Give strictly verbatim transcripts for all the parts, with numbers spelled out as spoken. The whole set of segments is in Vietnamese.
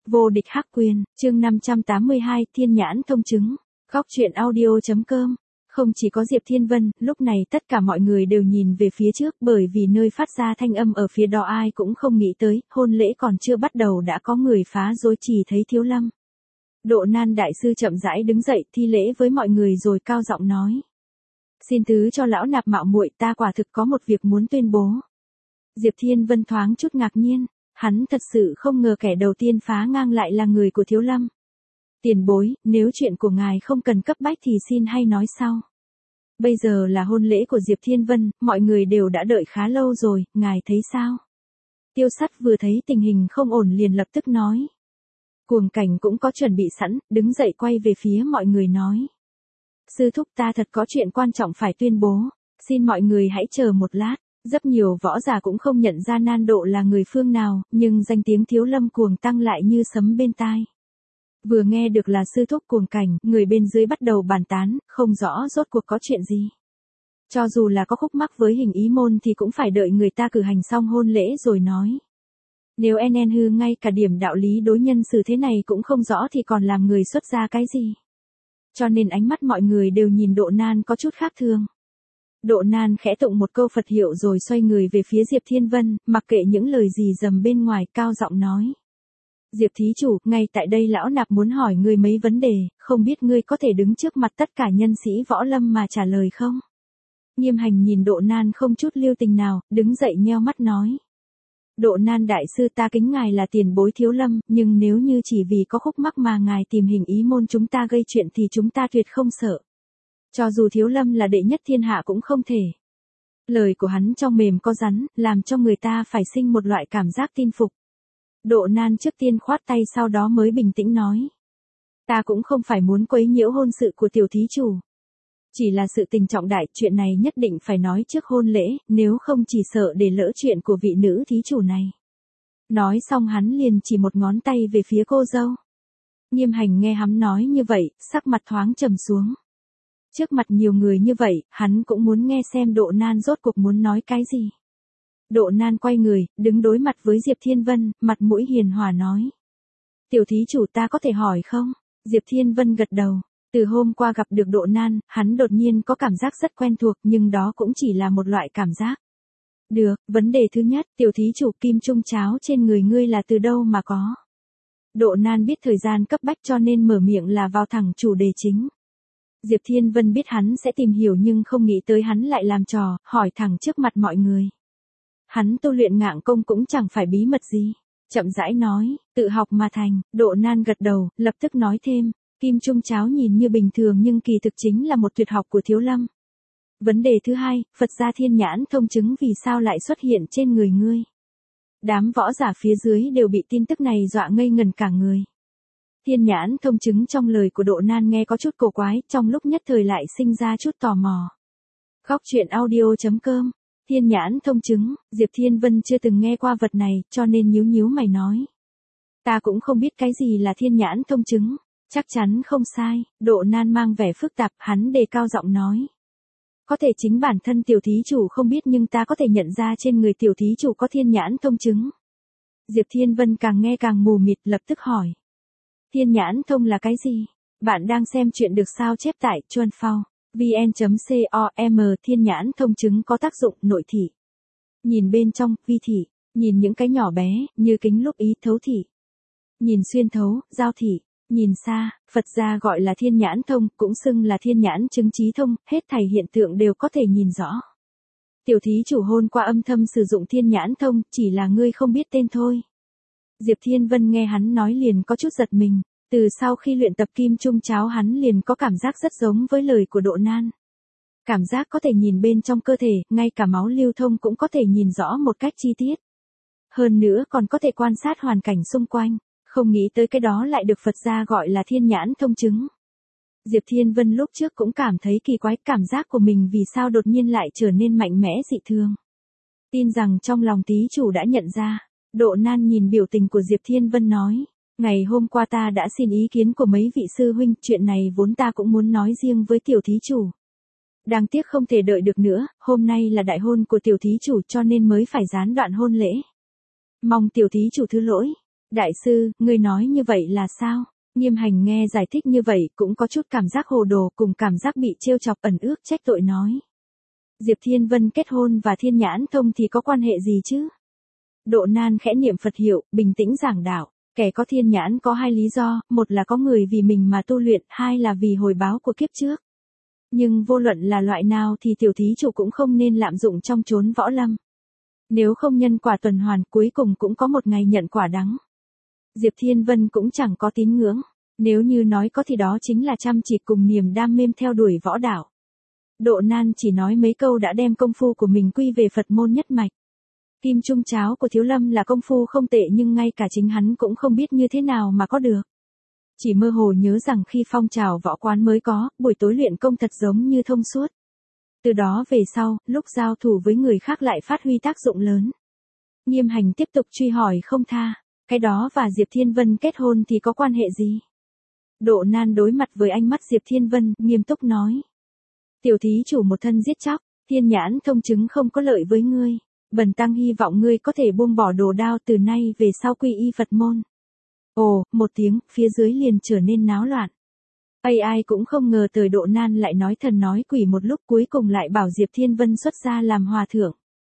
Vô địch hắc quyền, chương năm trăm tám mươi hai, thiên nhãn thông chứng. Góc truyện audio.com. Không chỉ có Diệp Thiên Vân, lúc này tất cả mọi người đều nhìn về phía trước, bởi vì nơi phát ra thanh âm ở phía đó ai cũng không nghĩ tới, hôn lễ còn chưa bắt đầu đã có người phá rối chỉ thấy Thiếu Lâm. Độ Nan đại sư chậm rãi đứng dậy, thi lễ với mọi người rồi cao giọng nói: "Xin thứ cho lão nạp mạo muội, ta quả thực có một việc muốn tuyên bố." Diệp Thiên Vân thoáng chút ngạc nhiên, hắn thật sự không ngờ kẻ đầu tiên phá ngang lại là người của Thiếu Lâm. "Tiền bối, nếu chuyện của ngài không cần cấp bách thì xin hay nói sau. Bây giờ là hôn lễ của Diệp Thiên Vân, mọi người đều đã đợi khá lâu rồi, ngài thấy sao?" Tiêu Sắt vừa thấy tình hình không ổn liền lập tức nói. Cuồng Cảnh cũng có chuẩn bị sẵn, đứng dậy quay về phía mọi người nói: "Sư thúc, ta thật có chuyện quan trọng phải tuyên bố, xin mọi người hãy chờ một lát." Rất nhiều võ giả cũng không nhận ra Nan Độ là người phương nào, nhưng danh tiếng Thiếu Lâm Cuồng Tăng lại như sấm bên tai. Vừa nghe được là sư thúc Cuồng Cảnh, người bên dưới bắt đầu bàn tán, không rõ rốt cuộc có chuyện gì. Cho dù là có khúc mắc với Hình Ý môn thì cũng phải đợi người ta cử hành xong hôn lễ rồi nói. Nếu en en hư ngay cả điểm đạo lý đối nhân xử thế này cũng không rõ thì còn làm người xuất gia cái gì. Cho nên ánh mắt mọi người đều nhìn Độ Nan có chút khác thường. Độ Nan khẽ tụng một câu Phật hiệu rồi xoay người về phía Diệp Thiên Vân, mặc kệ những lời gì dầm bên ngoài, cao giọng nói: "Diệp thí chủ, ngay tại đây lão nạp muốn hỏi ngươi mấy vấn đề, không biết ngươi có thể đứng trước mặt tất cả nhân sĩ võ lâm mà trả lời không?" Nghiêm Hành nhìn Độ Nan không chút lưu tình nào, đứng dậy nheo mắt nói: "Độ Nan đại sư, ta kính ngài là tiền bối Thiếu Lâm, nhưng nếu như chỉ vì có khúc mắc mà ngài tìm Hình Ý môn chúng ta gây chuyện thì chúng ta tuyệt không sợ. Cho dù Thiếu Lâm là đệ nhất thiên hạ cũng không thể." Lời của hắn trong mềm có rắn, làm cho người ta phải sinh một loại cảm giác tin phục. Độ Nan trước tiên khoát tay sau đó mới bình tĩnh nói: "Ta cũng không phải muốn quấy nhiễu hôn sự của tiểu thí chủ. Chỉ là sự tình trọng đại, chuyện này nhất định phải nói trước hôn lễ, nếu không chỉ sợ để lỡ chuyện của vị nữ thí chủ này." Nói xong hắn liền chỉ một ngón tay về phía cô dâu. Nghiêm Hành nghe hắn nói như vậy, sắc mặt thoáng trầm xuống. Trước mặt nhiều người như vậy, hắn cũng muốn nghe xem Độ Nan rốt cuộc muốn nói cái gì. Độ Nan quay người, đứng đối mặt với Diệp Thiên Vân, mặt mũi hiền hòa nói: "Tiểu thí chủ, ta có thể hỏi không?" Diệp Thiên Vân gật đầu. Từ hôm qua gặp được Độ Nan, hắn đột nhiên có cảm giác rất quen thuộc, nhưng đó cũng chỉ là một loại cảm giác. "Được, vấn đề thứ nhất, tiểu thí chủ, kim trung cháo trên người ngươi là từ đâu mà có?" Độ Nan biết thời gian cấp bách cho nên mở miệng là vào thẳng chủ đề chính. Diệp Thiên Vân biết hắn sẽ tìm hiểu nhưng không nghĩ tới hắn lại làm trò, hỏi thẳng trước mặt mọi người. Hắn tu luyện Ngạng Công cũng chẳng phải bí mật gì. Chậm rãi nói: "Tự học mà thành." Độ Nan gật đầu, lập tức nói thêm: "Kim trung cháo nhìn như bình thường nhưng kỳ thực chính là một tuyệt học của Thiếu Lâm. Vấn đề thứ hai, Phật gia thiên nhãn thông chứng vì sao lại xuất hiện trên người ngươi?" Đám võ giả phía dưới đều bị tin tức này dọa ngây ngần cả người. Thiên nhãn thông chứng trong lời của Độ Nan nghe có chút cổ quái, trong lúc nhất thời lại sinh ra chút tò mò. Góc truyện audio.com. Thiên nhãn thông chứng, Diệp Thiên Vân chưa từng nghe qua vật này, cho nên nhíu nhíu mày nói: "Ta cũng không biết cái gì là thiên nhãn thông chứng." "Chắc chắn không sai." Độ Nan mang vẻ phức tạp, hắn đề cao giọng nói: "Có thể chính bản thân tiểu thí chủ không biết nhưng ta có thể nhận ra trên người tiểu thí chủ có thiên nhãn thông chứng." Diệp Thiên Vân càng nghe càng mù mịt, lập tức hỏi: "Thiên nhãn thông là cái gì?" Bạn đang xem chuyện được sao chép tại chuan phao vn.com. Thiên nhãn thông chứng có tác dụng nội thị. Nhìn bên trong, vi thị. Nhìn những cái nhỏ bé, như kính lúp ý, thấu thị. Nhìn xuyên thấu, giao thị. Nhìn xa, Phật gia gọi là thiên nhãn thông, cũng xưng là thiên nhãn chứng trí thông, hết thảy hiện tượng đều có thể nhìn rõ. Tiểu thí chủ hôn qua âm thầm sử dụng thiên nhãn thông, chỉ là ngươi không biết tên thôi." Diệp Thiên Vân nghe hắn nói liền có chút giật mình. Từ sau khi luyện tập kim trung cháo hắn liền có cảm giác rất giống với lời của Độ Nan. Cảm giác có thể nhìn bên trong cơ thể, ngay cả máu lưu thông cũng có thể nhìn rõ một cách chi tiết. Hơn nữa còn có thể quan sát hoàn cảnh xung quanh. Không nghĩ tới cái đó lại được Phật gia gọi là thiên nhãn thông chứng. Diệp Thiên Vân lúc trước cũng cảm thấy kỳ quái, cảm giác của mình vì sao đột nhiên lại trở nên mạnh mẽ dị thường. Tin rằng trong lòng thí chủ đã nhận ra. Độ Nan nhìn biểu tình của Diệp Thiên Vân nói: "Ngày hôm qua ta đã xin ý kiến của mấy vị sư huynh, chuyện này vốn ta cũng muốn nói riêng với tiểu thí chủ. Đáng tiếc không thể đợi được nữa, hôm nay là đại hôn của tiểu thí chủ cho nên mới phải gián đoạn hôn lễ. Mong tiểu thí chủ thứ lỗi." Đại sư, ngươi nói như vậy là sao? Nghiêm Hành nghe giải thích như vậy cũng có chút cảm giác hồ đồ cùng cảm giác bị trêu chọc ẩn ước trách tội nói. Diệp Thiên Vân kết hôn và Thiên Nhãn Thông thì có quan hệ gì chứ? Độ Nan khẽ niệm Phật hiệu, bình tĩnh giảng đạo. Kẻ có thiên nhãn có hai lý do, một là có người vì mình mà tu luyện, hai là vì hồi báo của kiếp trước. Nhưng vô luận là loại nào thì tiểu thí chủ cũng không nên lạm dụng trong chốn võ lâm. Nếu không nhân quả tuần hoàn cuối cùng cũng có một ngày nhận quả đắng. Diệp Thiên Vân cũng chẳng có tín ngưỡng. Nếu như nói có thì đó chính là chăm chỉ cùng niềm đam mê theo đuổi võ đạo. Độ Nan chỉ nói mấy câu đã đem công phu của mình quy về Phật môn nhất mạch. Kim Trung Cháo của Thiếu Lâm là công phu không tệ nhưng ngay cả chính hắn cũng không biết như thế nào mà có được. Chỉ mơ hồ nhớ rằng khi phong trào võ quán mới có, buổi tối luyện công thật giống như thông suốt. Từ đó về sau, lúc giao thủ với người khác lại phát huy tác dụng lớn. Nghiêm Hành tiếp tục truy hỏi không tha, cái đó và Diệp Thiên Vân kết hôn thì có quan hệ gì? Độ Nan đối mặt với ánh mắt Diệp Thiên Vân, nghiêm túc nói. Tiểu thí chủ một thân giết chóc, Thiên Nhãn Thông chứng không có lợi với ngươi. Bần tăng hy vọng ngươi có thể buông bỏ đồ đao từ nay về sau quy y Phật môn. Ồ, một tiếng, phía dưới liền trở nên náo loạn. Ai ai cũng không ngờ tới Độ Nan lại nói thần nói quỷ một lúc cuối cùng lại bảo Diệp Thiên Vân xuất gia làm hòa thượng.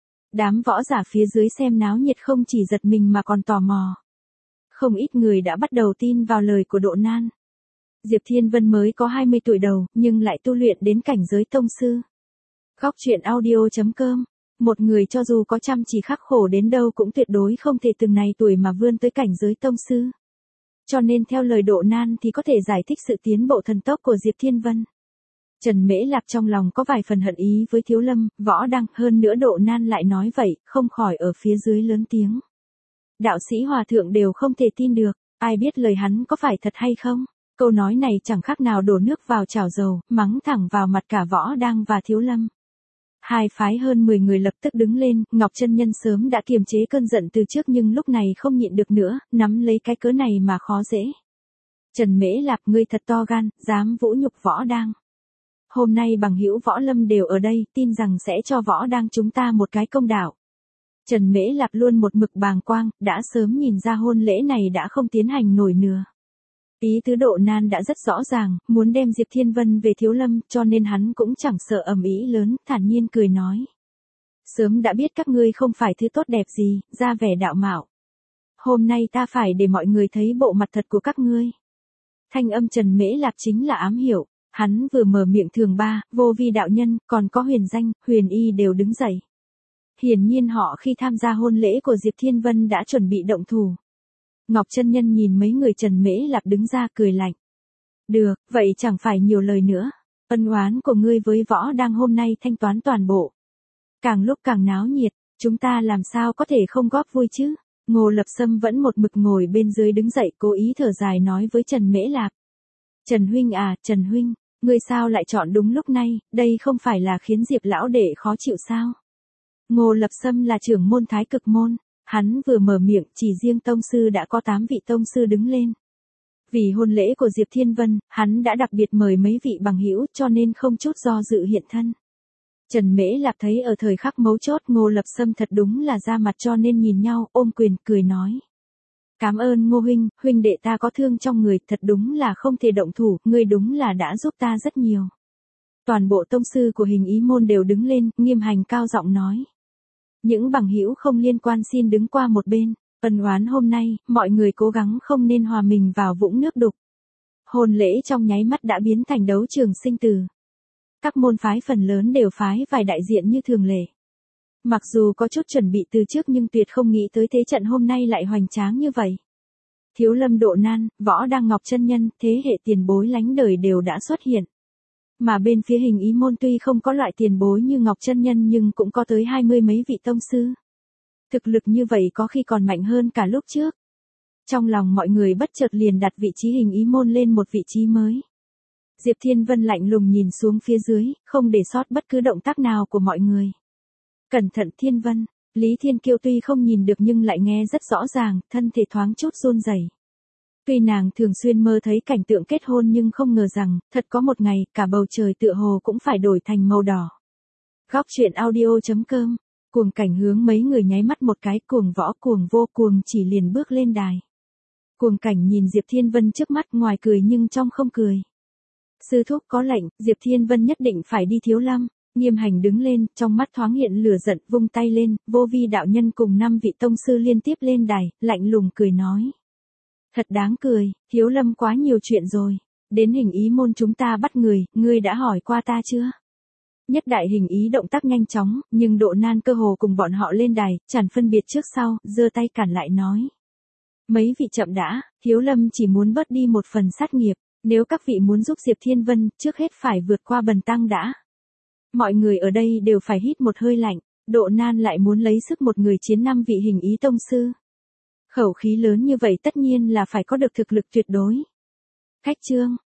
Đám võ giả phía dưới xem náo nhiệt không chỉ giật mình mà còn tò mò. Không ít người đã bắt đầu tin vào lời của Độ Nan. Diệp Thiên Vân mới có hai mươi tuổi đầu, nhưng lại tu luyện đến cảnh giới tông sư. Góc truyện audio chấm com. Một người cho dù có chăm chỉ khắc khổ đến đâu cũng tuyệt đối không thể từng này tuổi mà vươn tới cảnh giới tông sư. Cho nên theo lời Độ Nan thì có thể giải thích sự tiến bộ thần tốc của Diệp Thiên Vân. Trần Mễ Lạp trong lòng có vài phần hận ý với Thiếu Lâm, Võ Đăng, hơn nữa Độ Nan lại nói vậy, không khỏi ở phía dưới lớn tiếng. Đạo sĩ hòa thượng đều không thể tin được, ai biết lời hắn có phải thật hay không? Câu nói này chẳng khác nào đổ nước vào chảo dầu, mắng thẳng vào mặt cả Võ Đăng và Thiếu Lâm. Hai phái hơn mười người lập tức đứng lên, Ngọc Chân Nhân sớm đã kiềm chế cơn giận từ trước nhưng lúc này không nhịn được nữa, nắm lấy cái cớ này mà khó dễ. Trần Mễ Lạp, ngươi thật to gan, dám vũ nhục Võ Đăng. Hôm nay bằng hữu võ lâm đều ở đây, tin rằng sẽ cho Võ Đăng chúng ta một cái công đạo. Trần Mễ Lạp luôn một mực bàng quang, đã sớm nhìn ra hôn lễ này đã không tiến hành nổi nữa. Ý tứ Độ Nan đã rất rõ ràng, muốn đem Diệp Thiên Vân về Thiếu Lâm, cho nên hắn cũng chẳng sợ ầm ĩ lớn, thản nhiên cười nói. Sớm đã biết các ngươi không phải thứ tốt đẹp gì, ra vẻ đạo mạo. Hôm nay ta phải để mọi người thấy bộ mặt thật của các ngươi. Thanh âm Trần Mễ Lạp chính là ám hiểu, hắn vừa mở miệng Thường Ba, Vô Vi đạo nhân, còn có Huyền Danh, Huyền Y đều đứng dậy. Hiển nhiên họ khi tham gia hôn lễ của Diệp Thiên Vân đã chuẩn bị động thủ. Ngọc Chân Nhân nhìn mấy người Trần Mễ Lạp đứng ra cười lạnh. Được, vậy chẳng phải nhiều lời nữa. Ân oán của ngươi với Võ Đăng hôm nay thanh toán toàn bộ. Càng lúc càng náo nhiệt, chúng ta làm sao có thể không góp vui chứ? Ngô Lập Sâm vẫn một mực ngồi bên dưới đứng dậy cố ý thở dài nói với Trần Mễ Lạp. Trần huynh à, Trần huynh, ngươi sao lại chọn đúng lúc này, đây không phải là khiến Diệp lão đệ khó chịu sao? Ngô Lập Sâm là trưởng môn Thái Cực môn. Hắn vừa mở miệng, chỉ riêng tông sư đã có tám vị tông sư đứng lên. Vì hôn lễ của Diệp Thiên Vân, hắn đã đặc biệt mời mấy vị bằng hữu cho nên không chút do dự hiện thân. Trần Mễ Lạp thấy ở thời khắc mấu chốt Ngô Lập Sâm thật đúng là ra mặt cho nên nhìn nhau ôm quyền cười nói. Cảm ơn Ngô huynh, huynh đệ ta có thương trong người, thật đúng là không thể động thủ, ngươi đúng là đã giúp ta rất nhiều. Toàn bộ tông sư của Hình Ý môn đều đứng lên, Nghiêm Hành cao giọng nói. Những bằng hữu không liên quan xin đứng qua một bên, ân oán hôm nay, mọi người cố gắng không nên hòa mình vào vũng nước đục. Hôn lễ trong nháy mắt đã biến thành đấu trường sinh tử. Các môn phái phần lớn đều phái vài đại diện như thường lệ. Mặc dù có chút chuẩn bị từ trước nhưng tuyệt không nghĩ tới thế trận hôm nay lại hoành tráng như vậy. Thiếu Lâm, Độ Nan, Võ Đăng, Ngọc Chân Nhân, thế hệ tiền bối lánh đời đều đã xuất hiện. Mà bên phía Hình Ý môn tuy không có loại tiền bối như Ngọc Chân Nhân nhưng cũng có tới hai mươi mấy vị tông sư. Thực lực như vậy có khi còn mạnh hơn cả lúc trước. Trong lòng mọi người bất chợt liền đặt vị trí Hình Ý môn lên một vị trí mới. Diệp Thiên Vân lạnh lùng nhìn xuống phía dưới, không để sót bất cứ động tác nào của mọi người. Cẩn thận Thiên Vân, Lý Thiên Kiêu tuy không nhìn được nhưng lại nghe rất rõ ràng, thân thể thoáng chút run rẩy. Tuy nàng thường xuyên mơ thấy cảnh tượng kết hôn nhưng không ngờ rằng, thật có một ngày, cả bầu trời tựa hồ cũng phải đổi thành màu đỏ. Góc truyện audio chấm com, Cuồng Cảnh hướng mấy người nháy mắt một cái, Cuồng Võ Cuồng Vô Cuồng chỉ liền bước lên đài. Cuồng Cảnh nhìn Diệp Thiên Vân trước mắt, ngoài cười nhưng trong không cười. Sư thúc có lệnh, Diệp Thiên Vân nhất định phải đi Thiếu Lâm. Nghiêm Hành đứng lên, trong mắt thoáng hiện lửa giận, vung tay lên, Vô Vi đạo nhân cùng năm vị tông sư liên tiếp lên đài, lạnh lùng cười nói. Thật đáng cười, Thiếu Lâm quá nhiều chuyện rồi. Đến Hình Ý môn chúng ta bắt người, ngươi đã hỏi qua ta chưa? Nhất đại Hình Ý động tác nhanh chóng, nhưng Độ Nan cơ hồ cùng bọn họ lên đài, chẳng phân biệt trước sau, giơ tay cản lại nói. Mấy vị chậm đã, Thiếu Lâm chỉ muốn bớt đi một phần sát nghiệp, nếu các vị muốn giúp Diệp Thiên Vân, trước hết phải vượt qua Bần Tăng đã. Mọi người ở đây đều phải hít một hơi lạnh, Độ Nan lại muốn lấy sức một người chiến năm vị Hình Ý tông sư. Khẩu khí lớn như vậy tất nhiên là phải có được thực lực tuyệt đối. Khách trương,